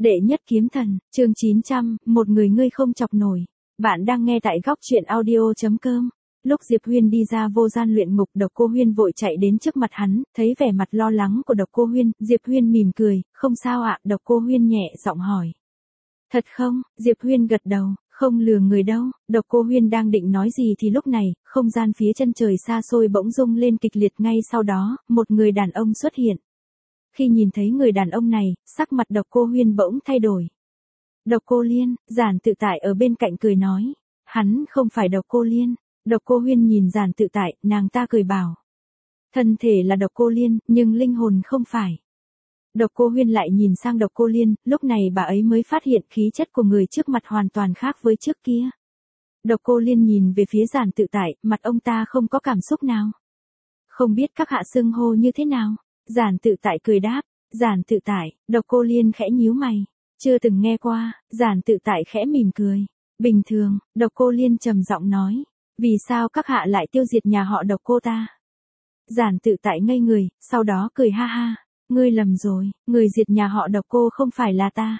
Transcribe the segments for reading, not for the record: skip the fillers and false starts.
Đệ nhất kiếm thần, chương 900, một người ngươi không chọc nổi. Bạn đang nghe tại góc truyện audio.com. Lúc Diệp Huyên đi ra vô gian luyện ngục, Độc Cô Huyên vội chạy đến trước mặt hắn, thấy vẻ mặt lo lắng của Độc Cô Huyên, Diệp Huyên mỉm cười, không sao ạ, Độc Cô Huyên nhẹ giọng hỏi. Thật không? Diệp Huyên gật đầu, không lừa người đâu. Độc Cô Huyên đang định nói gì thì lúc này, không gian phía chân trời xa xôi bỗng rung lên kịch liệt, ngay sau đó, một người đàn ông xuất hiện. Khi nhìn thấy người đàn ông này, sắc mặt Độc Cô Huyên bỗng thay đổi. Độc Cô Liên, Giản Tự Tại ở bên cạnh cười nói. Hắn không phải Độc Cô Liên. Độc Cô Huyên nhìn Giản Tự Tại, nàng ta cười bảo. Thân thể là Độc Cô Liên, nhưng linh hồn không phải. Độc Cô Huyên lại nhìn sang Độc Cô Liên, lúc này bà ấy mới phát hiện khí chất của người trước mặt hoàn toàn khác với trước kia. Độc Cô Liên nhìn về phía Giản Tự Tại, mặt ông ta không có cảm xúc nào. Không biết các hạ xưng hô như thế nào? Giản Tự Tại cười đáp. Giản Tự Tại. Độc Cô Liên khẽ nhíu mày. Chưa từng nghe qua. Giản Tự Tại khẽ mỉm cười. Bình thường. Độc Cô Liên trầm giọng nói. Vì sao các hạ lại tiêu diệt nhà họ Độc Cô ta? Giản Tự Tại ngây người, sau đó cười ha ha. Ngươi lầm rồi, người diệt nhà họ Độc Cô không phải là ta.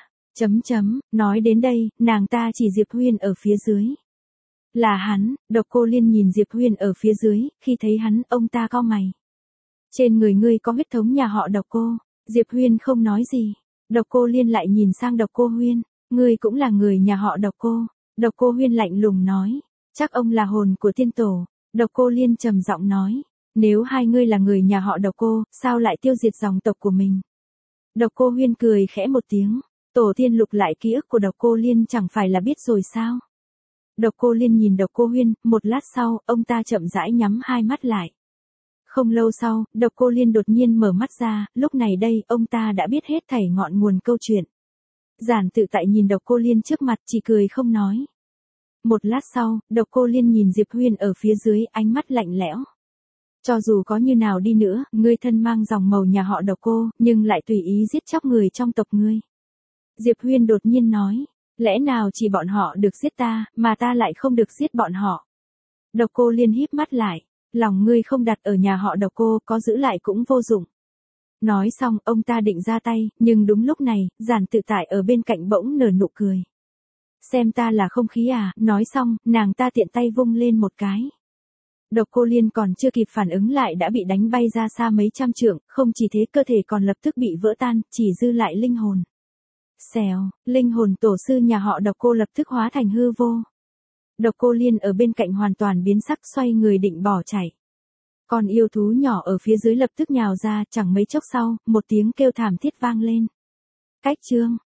Nói đến đây, nàng ta chỉ Diệp Huyên ở phía dưới. Là hắn. Độc Cô Liên nhìn Diệp Huyên ở phía dưới, khi thấy hắn, ông ta cau mày. Trên người ngươi có huyết thống nhà họ Độc Cô. Diệp Huyên không nói gì. Độc Cô Liên lại nhìn sang Độc Cô Huyên. Ngươi cũng là người nhà họ Độc Cô. Độc Cô Huyên lạnh lùng nói. Chắc ông là hồn của tiên tổ. Độc Cô Liên trầm giọng nói. Nếu hai ngươi là người nhà họ Độc Cô, sao lại tiêu diệt dòng tộc của mình? Độc Cô Huyên cười khẽ một tiếng. Tổ tiên lục lại ký ức của Độc Cô Liên chẳng phải là biết rồi sao? Độc Cô Liên nhìn Độc Cô Huyên, một lát sau, ông ta chậm rãi nhắm hai mắt lại. Không lâu sau, Độc Cô Liên đột nhiên mở mắt ra, lúc này đây, ông ta đã biết hết thảy ngọn nguồn câu chuyện. Giản Tự Tại nhìn Độc Cô Liên trước mặt, chỉ cười không nói. Một lát sau, Độc Cô Liên nhìn Diệp Huyên ở phía dưới, ánh mắt lạnh lẽo. Cho dù có như nào đi nữa, ngươi thân mang dòng màu nhà họ Độc Cô, nhưng lại tùy ý giết chóc người trong tộc ngươi. Diệp Huyên đột nhiên nói, lẽ nào chỉ bọn họ được giết ta, mà ta lại không được giết bọn họ? Độc Cô Liên híp mắt lại, lòng ngươi không đặt ở nhà họ Độc Cô, có giữ lại cũng vô dụng. Nói xong, ông ta định ra tay, nhưng đúng lúc này, Giản Tự Tại ở bên cạnh bỗng nở nụ cười. Xem ta là không khí à? Nói xong, nàng ta tiện tay vung lên một cái. Độc Cô Liên còn chưa kịp phản ứng lại đã bị đánh bay ra xa mấy trăm trượng, không chỉ thế cơ thể còn lập tức bị vỡ tan, chỉ dư lại linh hồn. Xèo, linh hồn tổ sư nhà họ Độc Cô lập tức hóa thành hư vô. Độc Cô Liên ở bên cạnh hoàn toàn biến sắc, xoay người định bỏ chạy. Con yêu thú nhỏ ở phía dưới lập tức nhào ra, chẳng mấy chốc sau, một tiếng kêu thảm thiết vang lên. Cách chương